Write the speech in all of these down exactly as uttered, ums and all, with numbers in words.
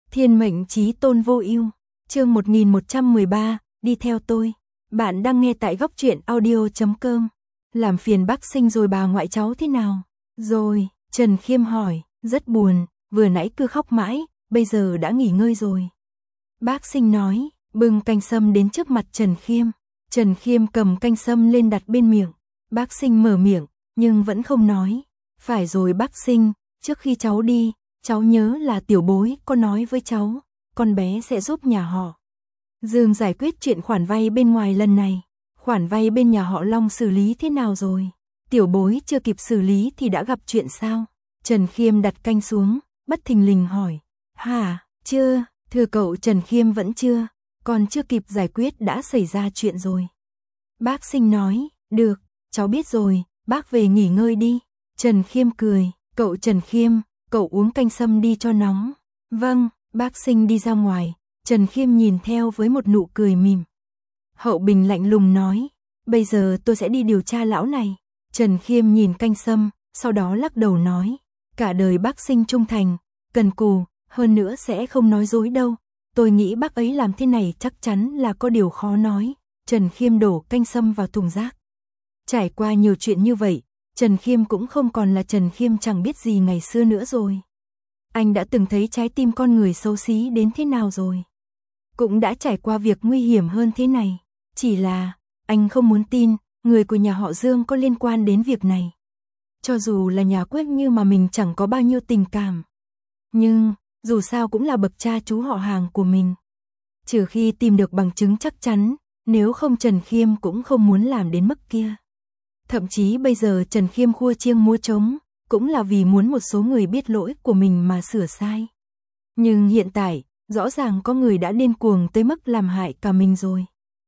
Thiên mệnh chí tôn vô ưu, chương một nghìn một trăm mười ba, đi theo tôi. Bạn đang nghe tại góc truyện audio chấm com. Làm phiền bác Sinh rồi bà ngoại cháu thế nào? Rồi, Trần Khiêm hỏi, rất buồn, vừa nãy cứ khóc mãi, bây giờ đã nghỉ ngơi rồi. Bác Sinh nói, bưng canh sâm đến trước mặt Trần Khiêm. Trần Khiêm cầm canh sâm lên đặt bên miệng. Bác Sinh mở miệng, nhưng vẫn không nói. Phải rồi bác Sinh, trước khi cháu đi, cháu nhớ là tiểu bối có nói với cháu, con bé sẽ giúp nhà họ Dương giải quyết chuyện khoản vay bên ngoài lần này. Khoản vay bên nhà họ Long xử lý thế nào rồi? Tiểu bối chưa kịp xử lý thì đã gặp chuyện sao? Trần Khiêm đặt canh xuống, bất thình lình hỏi. Hả, chưa, thưa cậu Trần Khiêm vẫn chưa, còn chưa kịp giải quyết đã xảy ra chuyện rồi. Bác Sinh nói, được, cháu biết rồi, bác về nghỉ ngơi đi. Trần Khiêm cười, cậu Trần Khiêm, cậu uống canh sâm đi cho nóng. Vâng, bác Sinh đi ra ngoài, Trần Khiêm nhìn theo với một nụ cười mỉm. Hậu Bình lạnh lùng nói, bây giờ tôi sẽ đi điều tra lão này. Trần Khiêm nhìn canh sâm, sau đó lắc đầu nói, cả đời bác Sinh trung thành, cần cù, hơn nữa sẽ không nói dối đâu. Tôi nghĩ bác ấy làm thế này chắc chắn là có điều khó nói. Trần Khiêm đổ canh sâm vào thùng rác. Trải qua nhiều chuyện như vậy, Trần Khiêm cũng không còn là Trần Khiêm chẳng biết gì ngày xưa nữa rồi. Anh đã từng thấy trái tim con người xấu xí đến thế nào rồi. Cũng đã trải qua việc nguy hiểm hơn thế này. Chỉ là, anh không muốn tin, người của nhà họ Dương có liên quan đến việc này. Cho dù là nhà quét như mà mình chẳng có bao nhiêu tình cảm. Nhưng, dù sao cũng là bậc cha chú họ hàng của mình. Trừ khi tìm được bằng chứng chắc chắn, nếu không Trần Khiêm cũng không muốn làm đến mức kia. Thậm chí bây giờ Trần Khiêm khua chiêng múa trống, cũng là vì muốn một số người biết lỗi của mình mà sửa sai. Nhưng hiện tại, rõ ràng có người đã điên cuồng tới mức làm hại cả mình rồi.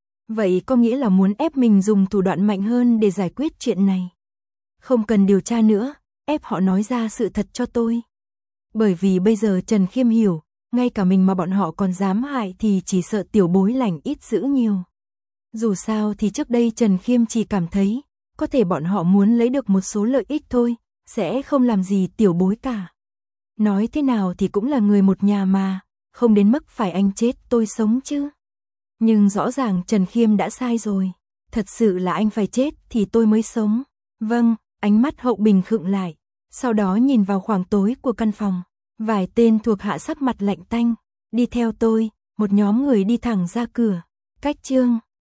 Vậy có nghĩa là muốn ép mình dùng thủ đoạn mạnh hơn để giải quyết chuyện này. Không cần điều tra nữa, ép họ nói ra sự thật cho tôi. Bởi vì bây giờ Trần Khiêm hiểu, ngay cả mình mà bọn họ còn dám hại thì chỉ sợ tiểu bối lành ít dữ nhiều. Dù sao thì trước đây Trần Khiêm chỉ cảm thấy, có thể bọn họ muốn lấy được một số lợi ích thôi, sẽ không làm gì tiểu bối cả. Nói thế nào thì cũng là người một nhà mà, không đến mức phải anh chết tôi sống chứ. Nhưng rõ ràng Trần Khiêm đã sai rồi, thật sự là anh phải chết thì tôi mới sống. Vâng, ánh mắt Hậu Bình khựng lại, sau đó nhìn vào khoảng tối của căn phòng. Vài tên thuộc hạ sắc mặt lạnh tanh, đi theo tôi, một nhóm người đi thẳng ra cửa. Cách chương